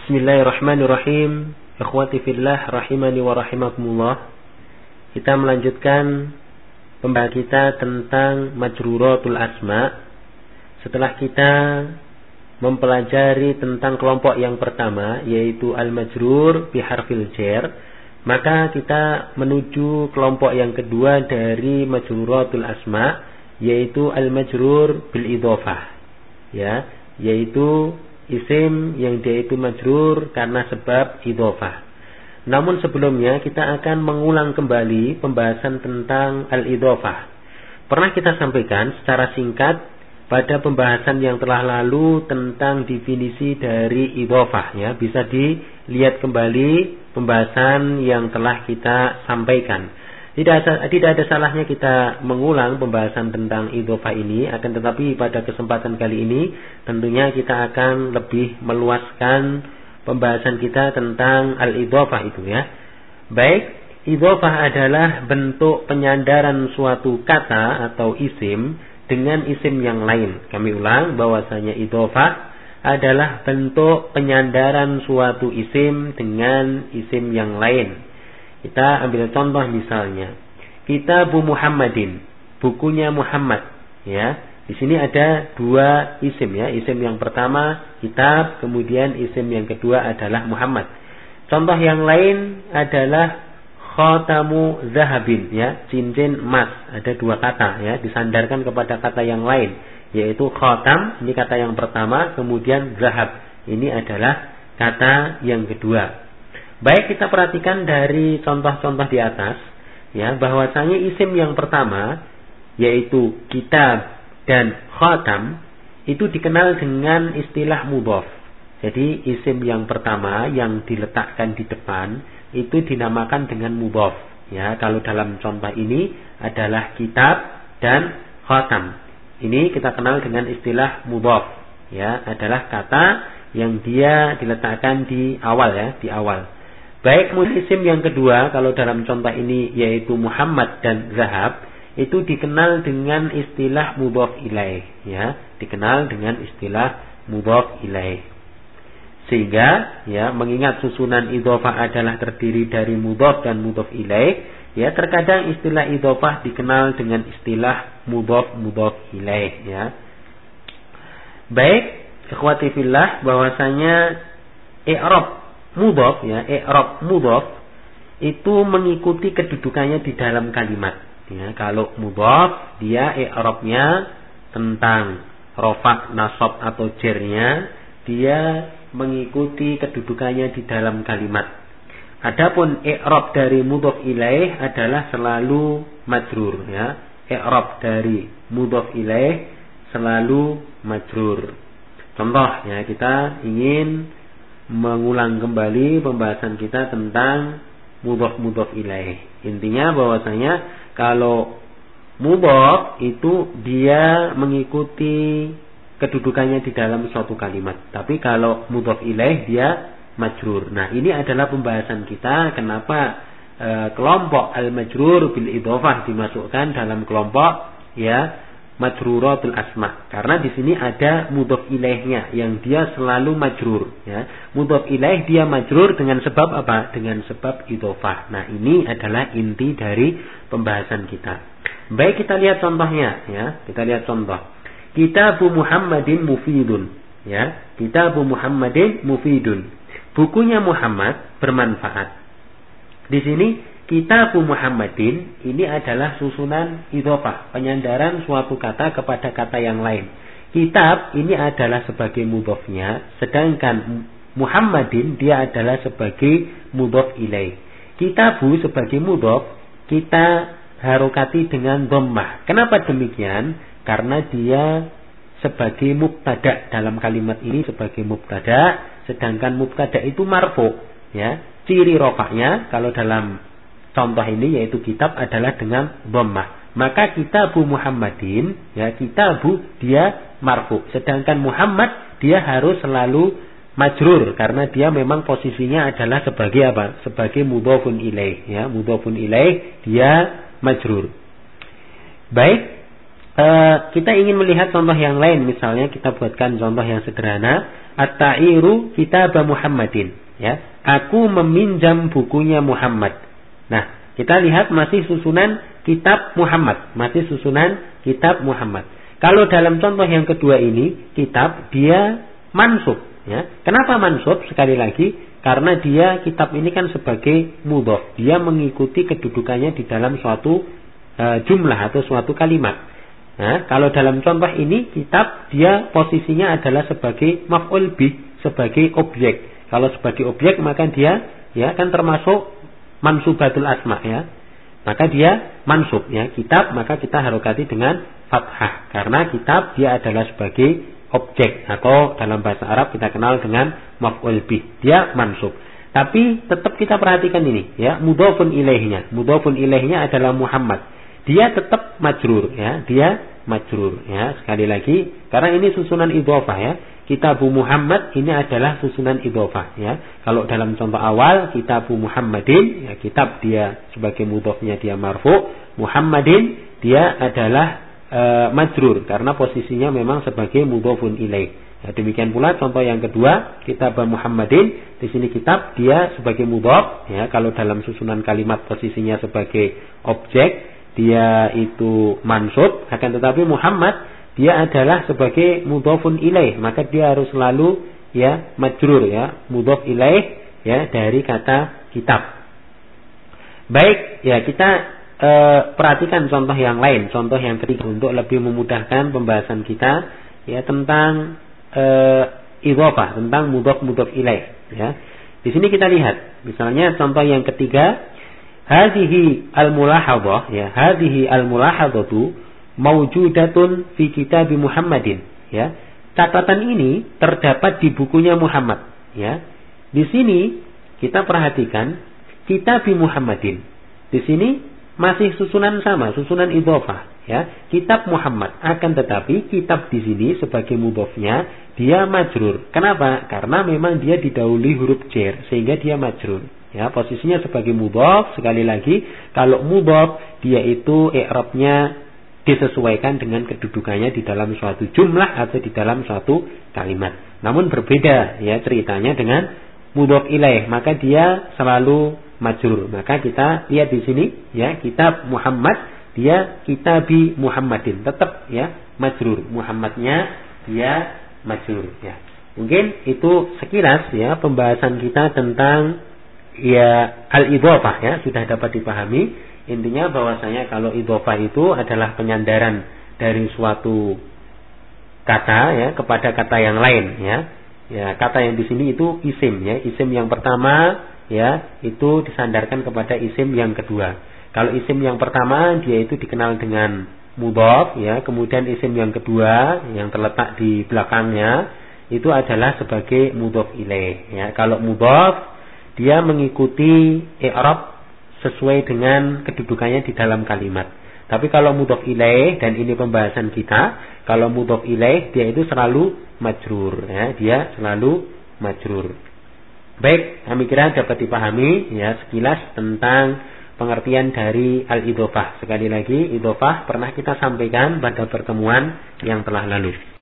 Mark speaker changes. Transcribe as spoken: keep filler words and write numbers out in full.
Speaker 1: Bismillahirrahmanirrahim. Ikhwati fillah rahimani wa rahimakumullah. Kita melanjutkan pembahasan kita tentang majruratul asma. Setelah kita mempelajari tentang kelompok yang pertama, yaitu al-majrur biharfil jar, maka kita menuju kelompok yang kedua dari majruratul asma, yaitu al-majrur bil idhofah, ya, yaitu isim yang dia itu majrur karena sebab idhofah. Namun sebelumnya kita akan mengulang kembali pembahasan tentang al-idhofah. Pernah kita sampaikan secara singkat pada pembahasan yang telah lalu tentang definisi dari idhofah, ya. Bisa dilihat kembali pembahasan yang telah kita sampaikan. Tidak ada, tidak ada salahnya kita mengulang pembahasan tentang idhofah ini, akan tetapi pada kesempatan kali ini tentunya kita akan lebih meluaskan pembahasan kita tentang al-idhofah itu, ya. Baik, idhofah adalah bentuk penyandaran suatu kata atau isim dengan isim yang lain. Kami ulang bahwasanya idhofah adalah bentuk penyandaran suatu isim dengan isim yang lain. Kita ambil contoh misalnya, Kitabu Muhammadin, bukunya Muhammad, ya. Di sini ada dua isim, ya. Isim yang pertama kitab, kemudian isim yang kedua adalah Muhammad. Contoh yang lain adalah khatamu zahabin, ya, cincin emas. Ada dua kata, ya, disandarkan kepada kata yang lain, yaitu khatam, ini kata yang pertama, kemudian zahab, ini adalah kata yang kedua. Baik, kita perhatikan dari contoh-contoh di atas, ya, bahwasanya isim yang pertama yaitu kitab dan khatam itu dikenal dengan istilah mudhaf. Jadi isim yang pertama yang diletakkan di depan itu dinamakan dengan mudhaf, ya. Kalau dalam contoh ini adalah kitab dan khatam. Ini kita kenal dengan istilah mudhaf, ya, adalah kata yang dia diletakkan di awal, ya, di awal. Baik, isim yang kedua kalau dalam contoh ini yaitu Muhammad dan Zahab, itu dikenal dengan istilah mudhaf ilaih, ya, dikenal dengan istilah mudhaf ilaih. Sehingga, ya, mengingat susunan idhofah adalah terdiri dari mudhaf dan mudhaf ilaih, ya, terkadang istilah idhofah dikenal dengan istilah mudhaf mudhaf ilaih, ya. Baik, ikhwati fillah, bahwasanya i'rab mudhaf, ya, i'rab mudhaf itu mengikuti kedudukannya di dalam kalimat, ya. Kalau mudhaf dia i'rabnya tentang rafa, nasab atau jarnya, dia mengikuti kedudukannya di dalam kalimat. Adapun i'rab dari mudhaf ilaih adalah selalu majrur, ya. I'rab dari mudhaf ilaih selalu majrur. Contoh, ya, kita ingin mengulang kembali pembahasan kita tentang mudhaf mudhaf ilaih. Intinya bahwasanya kalau mudhaf itu dia mengikuti kedudukannya di dalam suatu kalimat. Tapi kalau mudhaf ilaih dia majrur. Nah, ini adalah pembahasan kita kenapa e, kelompok al-majrur bil idhofah dimasukkan dalam kelompok, ya, majruratul asma. Karena di sini ada mudhaf ilaihnya yang dia selalu majrur, ya. Mudhaf ilaih dia majrur dengan sebab apa? Dengan sebab idhofah. Nah, ini adalah inti dari pembahasan kita. Baik, kita lihat contohnya, ya. Kita lihat contoh. Kitabu Muhammadin mufidun, ya. Kitabu Muhammadin mufidun. Bukunya Muhammad bermanfaat. Di sini Kitabu Muhammadin ini adalah susunan idhofah, penyandaran suatu kata kepada kata yang lain. Kitab ini adalah sebagai mudhafnya, sedangkan Muhammadin dia adalah sebagai mudhaf ilaih. Kitabu sebagai mudhaf kita harokati dengan dhammah. Kenapa demikian? Karena dia sebagai mubtada, dalam kalimat ini sebagai mubtada, sedangkan mubtada itu marfu, ya. Ciri rofaknya kalau dalam contoh ini yaitu kitab adalah dengan dhammah. Maka kitabu Muhammadin, ya, kitabu dia marfu, sedangkan Muhammad dia harus selalu majrur karena dia memang posisinya adalah sebagai apa? Sebagai mudhafun ilaih, ya, mudhafun ilaih dia majrur. Baik, Uh, kita ingin melihat contoh yang lain, misalnya kita buatkan contoh yang sederhana, at-ta'iru kitab Muhammadin, ya. Aku meminjam bukunya Muhammad. Nah, kita lihat masih susunan kitab Muhammad, masih susunan kitab Muhammad. Kalau dalam contoh yang kedua ini, kitab dia mansub, ya. Kenapa mansub? Sekali lagi, karena dia kitab ini kan sebagai mudhof, dia mengikuti kedudukannya di dalam suatu uh, jumlah atau suatu kalimat. Nah, kalau dalam contoh ini kitab dia posisinya adalah sebagai maf'ul bih, sebagai objek. Kalau sebagai objek maka dia ya kan termasuk mansubatul asma, ya. Maka dia mansub, ya. Kitab maka kita harokati dengan fathah karena kitab dia adalah sebagai objek atau dalam bahasa Arab kita kenal dengan maf'ul bih. Dia mansub. Tapi tetap kita perhatikan ini, ya, mudhofun ilaihnya. Mudhofun ilaihnya adalah Muhammad. Dia tetap majrur, ya, dia majrur, ya. Sekali lagi, karena ini susunan idhofah, ya. Kitabu Muhammad ini adalah susunan idhofah, ya. Kalau dalam contoh awal Kitabu Muhammadin, ya, kitab dia sebagai mudhofnya dia marfu, Muhammadin dia adalah e, majrur karena posisinya memang sebagai mudhofun ilaih. Ya, demikian pula contoh yang kedua, Kitab Muhammadin, di sini kitab dia sebagai mudhof, ya. Kalau dalam susunan kalimat posisinya sebagai objek, dia itu mansub, akan tetapi Muhammad dia adalah sebagai mudhofun ilaih, maka dia harus selalu ya majrur, ya, mudhof ilaih, ya, dari kata kitab. Baik, ya, kita e, perhatikan contoh yang lain, contoh yang ketiga untuk lebih memudahkan pembahasan kita, ya, tentang e, idhofah, tentang mudhof mudhof ilaih, ya. Di sini kita lihat, misalnya contoh yang ketiga, hadhihi al-mulahadhah, ya, hadhihi al-mulahadhatu mawjudatun fi kitab Muhammadin, ya. Catatan ini terdapat di bukunya Muhammad, ya. Di sini kita perhatikan kitab Muhammadin. Di sini masih susunan sama, susunan idhofah, ya. Kitab Muhammad, akan tetapi kitab di sini sebagai mudhofnya dia majrur. Kenapa? Karena memang dia didahului huruf jar sehingga dia majrur. Ya, posisinya sebagai mudhof. Sekali lagi, kalau mudhof dia itu i'rabnya disesuaikan dengan kedudukannya di dalam suatu jumlah atau di dalam suatu kalimat. Namun berbeda, ya, ceritanya dengan mudhof ilaih, maka dia selalu majrur. Maka kita lihat di sini, ya, kitab Muhammad dia kitabi Muhammadin, tetap, ya, majrur. Muhammadnya dia majrur, ya. Mungkin itu sekilas, ya, pembahasan kita tentang ya al-idhofah, ya, sudah dapat dipahami. Intinya bahwasanya kalau idhofah itu adalah penyandaran dari suatu kata, ya, kepada kata yang lain, ya. Ya, kata yang di sini itu isim, ya. Isim yang pertama, ya, itu disandarkan kepada isim yang kedua. Kalau isim yang pertama dia itu dikenal dengan mudhof, ya, kemudian isim yang kedua yang terletak di belakangnya itu adalah sebagai mudhof ilaih, ya. Kalau mudhof dia mengikuti i'rab sesuai dengan kedudukannya di dalam kalimat. Tapi kalau mudhof ilaih, dan ini pembahasan kita, kalau mudhof ilaih dia itu selalu majrur, ya, dia selalu majrur. Baik, kami kira dapat dipahami, ya, sekilas tentang pengertian dari al-idhofah. Sekali lagi, idhofah pernah kita sampaikan pada pertemuan yang telah lalu.